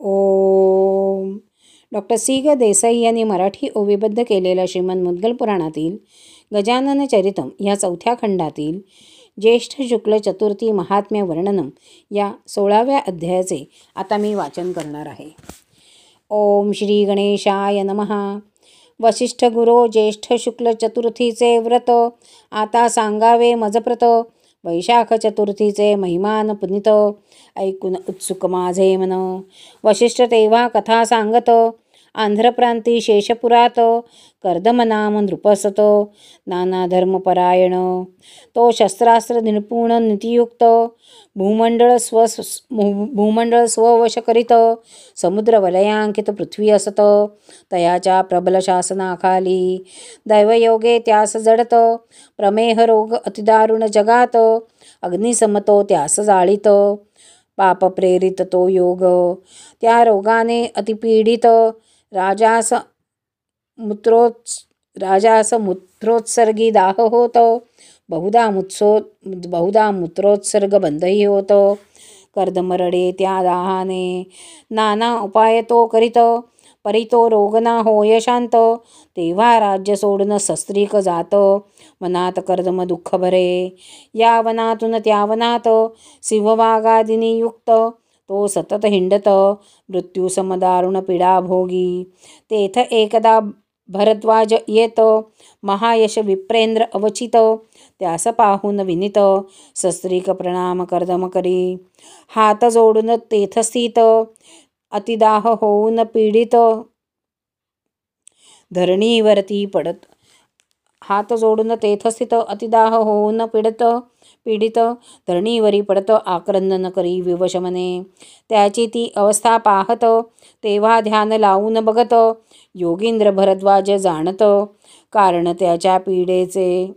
ओम. Doctor C ग देसाई यांनी मराठी ओवीबद्ध केलेल्या श्रीमद मुद्गल पुराणातील गजानन चरितम या 4थ्या खंडातील ज्येष्ठ शुक्ल चतुर्थी महात्म्य वर्णनम या 16व्या अध्यायाचे आता मी वाचन करणार आहे. ओम श्री गणेशाय नमः. वसिष्ठ गुरो ज्येष्ठ शुक्ल चतुर्थीचे व्रत आता सांगावे मजप्रत. वैशाख चतुर्थीचे महिमान पुनित ऐकून उत्सुक माझे मन. वसिष्ठ तेव्हा कथा सांगत आंध्रप्रांती शेषपुरात. कर्दम नाम नृपसत नाना धर्मपरायण. तो शस्त्रास्त्र निपुण नीतियुक्त भूमंडळ स्ववश करीत. समुद्र वलयांकित पृथ्वी असत तयाच्या प्रबल शासनाखाली. दैवयोगे त्यास जडत प्रमेह रोग अतिदारुण जगात. अग्निसमतो त्यास जाळीत पाप प्रेरित तो योग. त्या रोगाने अतिपीडित राजास मूत्रोत्सर्गी दाह होत. बहुधा मूत्रोत्सर्ग बंदही होत. कर्दमरडे त्या दाहाने नाना उपाय तो करीत. परी तो रोग ना होय शांत. तेव्हा राज्य सोडून सस्त्रीक जात. मनात कर्दम दुःख भरे. या वनातून त्या वनात सिंहवाघादिनी युक्त. तो सतत हिंडत मृत्यू समदारुण पीडा भोगी. तेथ एकदा भरद्वाज येत महायश विप्रेंद्र अवचित. त्यास पाहून विनीत सस्त्रीक प्रणाम कर्दम करी. हात जोडून तेथ स्थित अतिदाह होऊन पीडित धरणीवरती पडत. हात जोडून तेथ स्थित अतिदाह होऊन पीडित धरणीवरी पडत आक्रंदन करी विवश मने. त्याची ती अवस्था पाहत तेव्हा ध्यान लावून बघत योगींद्र भरद्वाज जाणत कारण त्याच्या पीडेचे.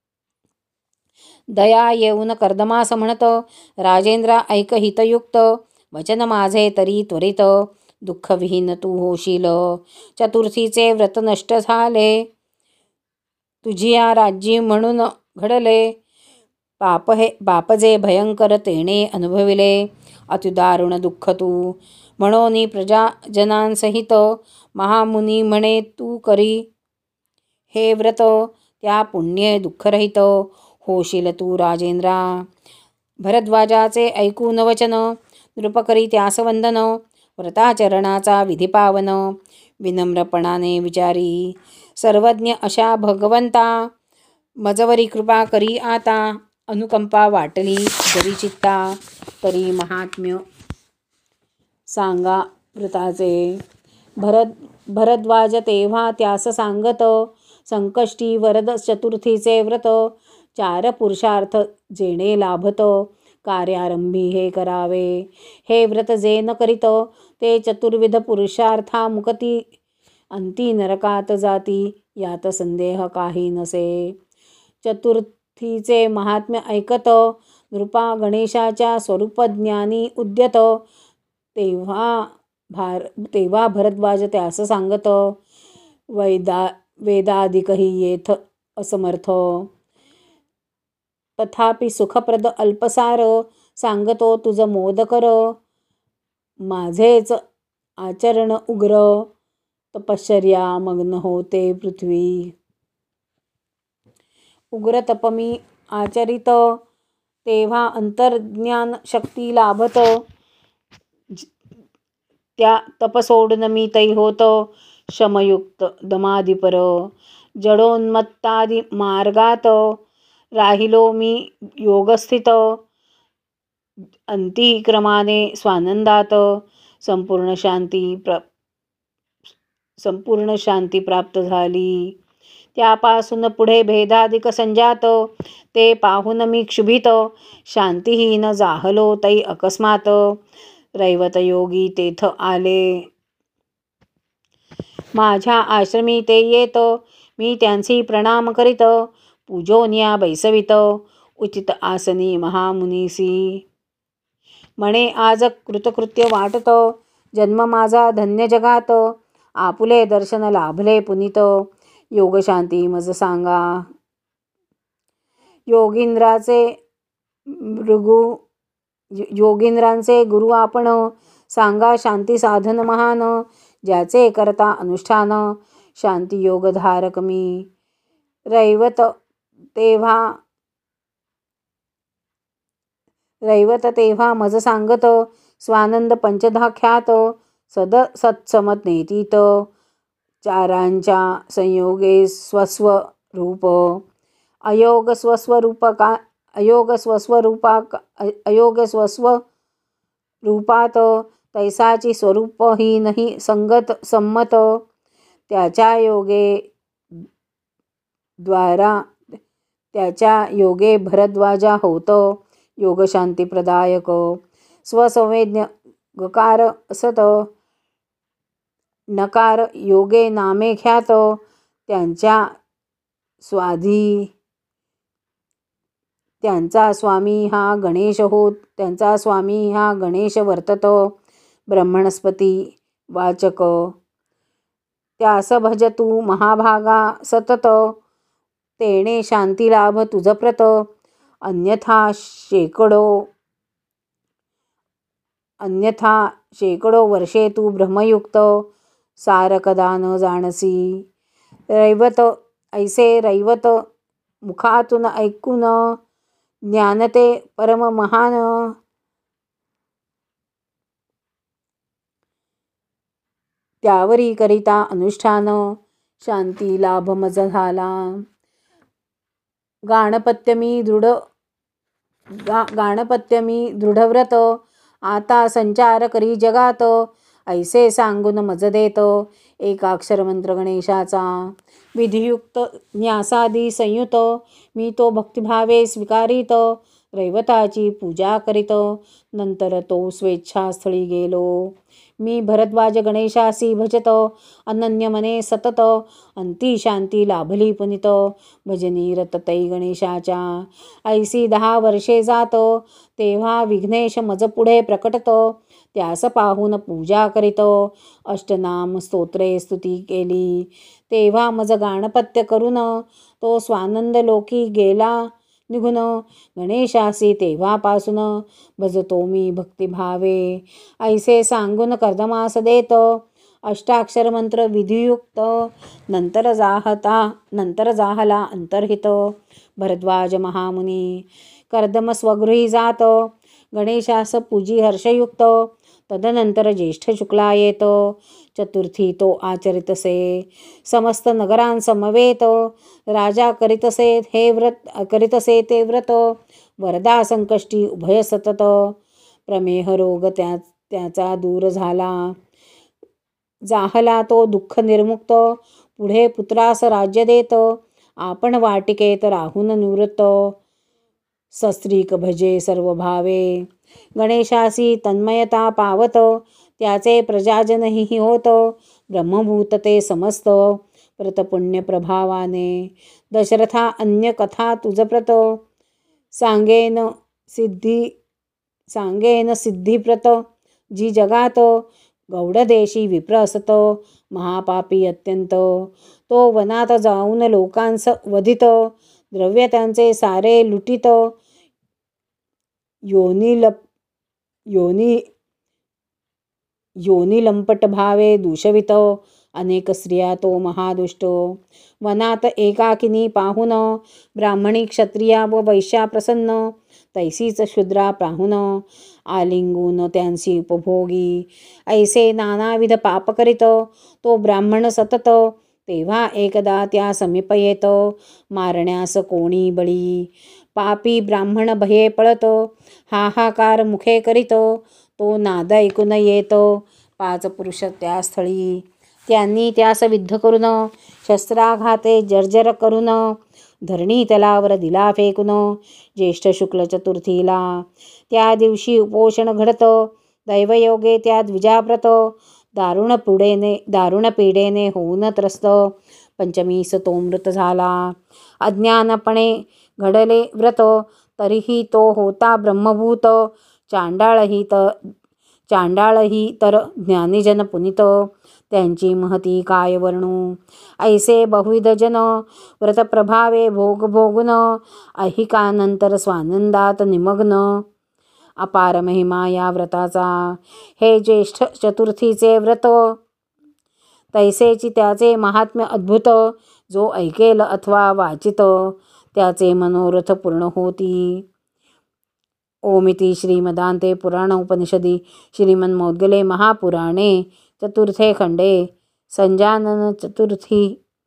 दया येऊन कर्दमास म्हणत राजेंद्रा ऐक हितयुक्त वचन माझे तरी त्वरित. दुःखविहीन तू होशील चतुर्थीचे व्रत नष्ट झाले. तुझी या राज्य म्हणून घडले. पाप जे भयंकर तेने अनुभविले. अतिदारुण दुःख तू म्हणून प्रजाजनांसहित महामुनी म्हणे तू करी हे व्रत. त्या पुण्य दुःखरहित होशील तू राजेंद्रा. भरद्वाजाचे ऐकून वचन नृपकरी त्यास वंदन. व्रताचरणाचा विधी पावन विनम्रपणाने विचारी. सर्वज्ञ अशा भगवंता मजवरी कृपा करी आता. अनुकंपा वाटली जरी चित्ता तरी महात्म्य सांगा व्रताचे. भरद्वाज तेव्हा त्यास सांगत संकष्टी वरद चतुर्थीचे व्रत. 4 पुरुषार्थ जेणे लाभत कार्यारंभी हे करावे. हे व्रत जे न करीत ते चतुर्विध पुरुषार्था मुक्ती अंती नरकात जाती यात संदेह काही नसे. चतुर्थीचे महात्म्य ऐकत नृपा गणेशाच्या स्वरूपज्ञानी उद्यत. तेव्हा भरद्वाज त्यास सांगत वेदादिकही येथ असमर्थ. तथापि सुखप्रद अल्पसार सांगतो तुझ मोद कर. माझेच आचरण उग्र तपश्चर्या मग्न होते पृथ्वी. उग्र तप मी आचरित तेव्हा अंतर्ज्ञान शक्ती लाभत. त्या तप सोडून मी तै होत शमयुक्त दमादिपर. जडोन्मत्तादि मार्गात राहिलो मी योगस्थित. अंतिक्रमाने स्वानंदात संपूर्ण शांती प्राप्त झाली. त्यापासून पुढे भेदाधिक संजात ते पाहून मी क्षुभित. शांतीहीन जाहलो तै अकस्मात. रैवत योगी तेथ आले माझ्या आश्रमी ते येत. मी त्यांची प्रणाम करीत पूजोनिया बैसवित. उचित आसनी महामुनीसी म्हणे आज कृतकृत्य वाटत. जन्म माझा धन्य जगात आपुले दर्शन लाभले पुनीत. योगशांती मज सांगा. योगींद्रांचे गुरु आपण सांगा शांती साधन महान, ज्याचे करता अनुष्ठान. शांती योगधारक मी, रैवत तेव्हा मज सांगत. स्वानंद पंचधाख्यात, सत्समत नेतीत. चारांच्या संयोगे स्वस्वरूप, अयोग स्वस्वरूपात. तैसाची स्वरूपहीनही संगत संमत. त्याच्या योगे भरद्वाजा होत. योगशांती प्रदायक, स्वसंवेद्य गकार असत. नकार योगे नामे ख्यात. त्यांचा स्वामी हा गणेश वर्तत. ब्रह्मणस्पती वाचक, त्यास भज तू महाभागा सतत. तेणे शांती लाभ तुझ प्रत. अन्यथा शेकडो वर्षे तू भ्रमयुक्त. सार कदा न जाणसी. रैवत मुखातून ऐकून, ज्ञानते परम महान. त्यावरी करिता अनुष्ठान, शांती लाभ मज झाला. गाणपत्यमी दृढव्रत, आता संचार करी जगात. ऐसे सांगून मज देत, एकाक्षर मंत्र गणेशाचा. विधियुक्त न्यासादी संयुत, मी तो भक्तिभावे स्वीकारित. रैवताची पूजा करीत, नंतर तो स्वेच्छास्थळी गेलो. मी भरद्वाज गणेशासी भजत, अनन्य मने सतत. अंती शांती लाभली पुनित, भजनी रत तै गणेशाच्या. ऐसी 10 वर्षे जात, तेव्हा विघ्नेश मज पुढे प्रकटत. त्यास पाहून पूजा करीत, अष्टनाम स्तोत्रे स्तुती केली. तेव्हा मज गाणपत्य करून, तो स्वानंद लोकी गेला निघून. गणेशासी तेव्हापासून, भजतो मी भक्तिभावे. ऐसे सांगून कर्दमास देत, अष्टाक्षर मंत्र विधियुक्त. नंतर जाहला अंतर्हित. भरद्वाज महामुनी, कर्दम स्वगृही जात. गणेशास पूजी हर्षयुक्त. तदनंतर ज्येष्ठ शुक्ला येत. चतुर्थी तो आचरितसे, समस्त नगरांसमवेत. राजा करीतसे ते व्रत, वरदा संकष्टी उभय सतत. प्रमेह रोग त्याचा दूर झाला, जाहला तो दुःख निर्मुक्त. पुढे पुत्रास राज्य देत, आपण वाटिकेत राहून निवृत्त. सस्त्रीक भजे सर्व भावे, गणेशासी तन्मयता पावत. त्याचे प्रजाजनही होत, ब्रह्मभूत ते समस्त. प्रतपुण्य प्रभावाने, दशरथा अन्य कथा तुझ प्रत. सांगेन सिद्धिप्रत, जी जगात. गौडदेशी विप्र असत, महापापी अत्यंत. तो वनात जाऊन लोकांस वधित, द्रव्य त्यांचे सारे लुटित. योनी लंपट भावे दूषवित, अनेक स्त्रिया तो महादुष्ट. वनात एकाकिनी पाहून, ब्राह्मणी क्षत्रिया व वैश्या प्रसन्न. तैसीच शूद्रा पाहून, आलिंगून त्यांसी उपभोगी. ऐसे नानाविध पाप करीत, तो ब्राह्मण सतत. तेव्हा एकदा त्या समीप येत, मारण्यास कोणी बळी. पापी ब्राह्मण भये पळत, हाहाकार मुखे करीत. तो नाद ऐकून येत, 5 पुरुष त्या स्थळी. त्यांनी त्यास विद्ध करून, शस्त्राघाते जर्जर करून. धरणी तलावर दिला फेकून, ज्येष्ठ शुक्ल चतुर्थीला. त्या दिवशी उपोषण घडत, दैवयोगे त्या द्विजाव्रत. दारुण पीडेने होऊन त्रस्त, पंचमीस तो मृत झाला. अज्ञानपणे घडले व्रत, तरीही तो होता ब्रह्मभूत. चांडाळही तर ज्ञानीजन पुनित, त्यांची महती काय वर्णू. ऐसे बहुविध जन, व्रतप्रभावे भोगून. ऐहिकानंतर स्वानंदात निमग्न. अपार महिमा या व्रताचा. हे ज्येष्ठ चतुर्थीचे व्रत तैसेची त्याचे महात्म्य अद्भुत. जो ऐकेल अथवा वाचित त्याचे मनोरथ पूर्ण होती. ओमिति श्रीमदान्ते पुराणोपनिषदि श्रीमन्मौद्गले महापुराणे चतुर्थे खण्डे सञ्जानन चतुर्थी.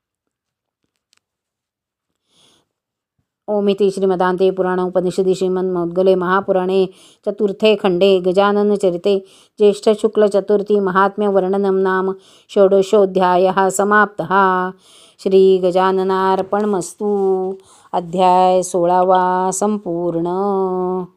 ओमिति श्रीमदान्ते पुराणोपनिषदि श्रीमन्मौद्गले महापुराणे चतुर्थे खण्डे गजाननचरिते ज्येष्ठशुक्लचतुर्थी महात्म्यवर्णनं नाम षोडशोऽध्यायः समाप्तः. श्रीगजाननार्पणमस्तु. अध्याय 16 संपूर्ण.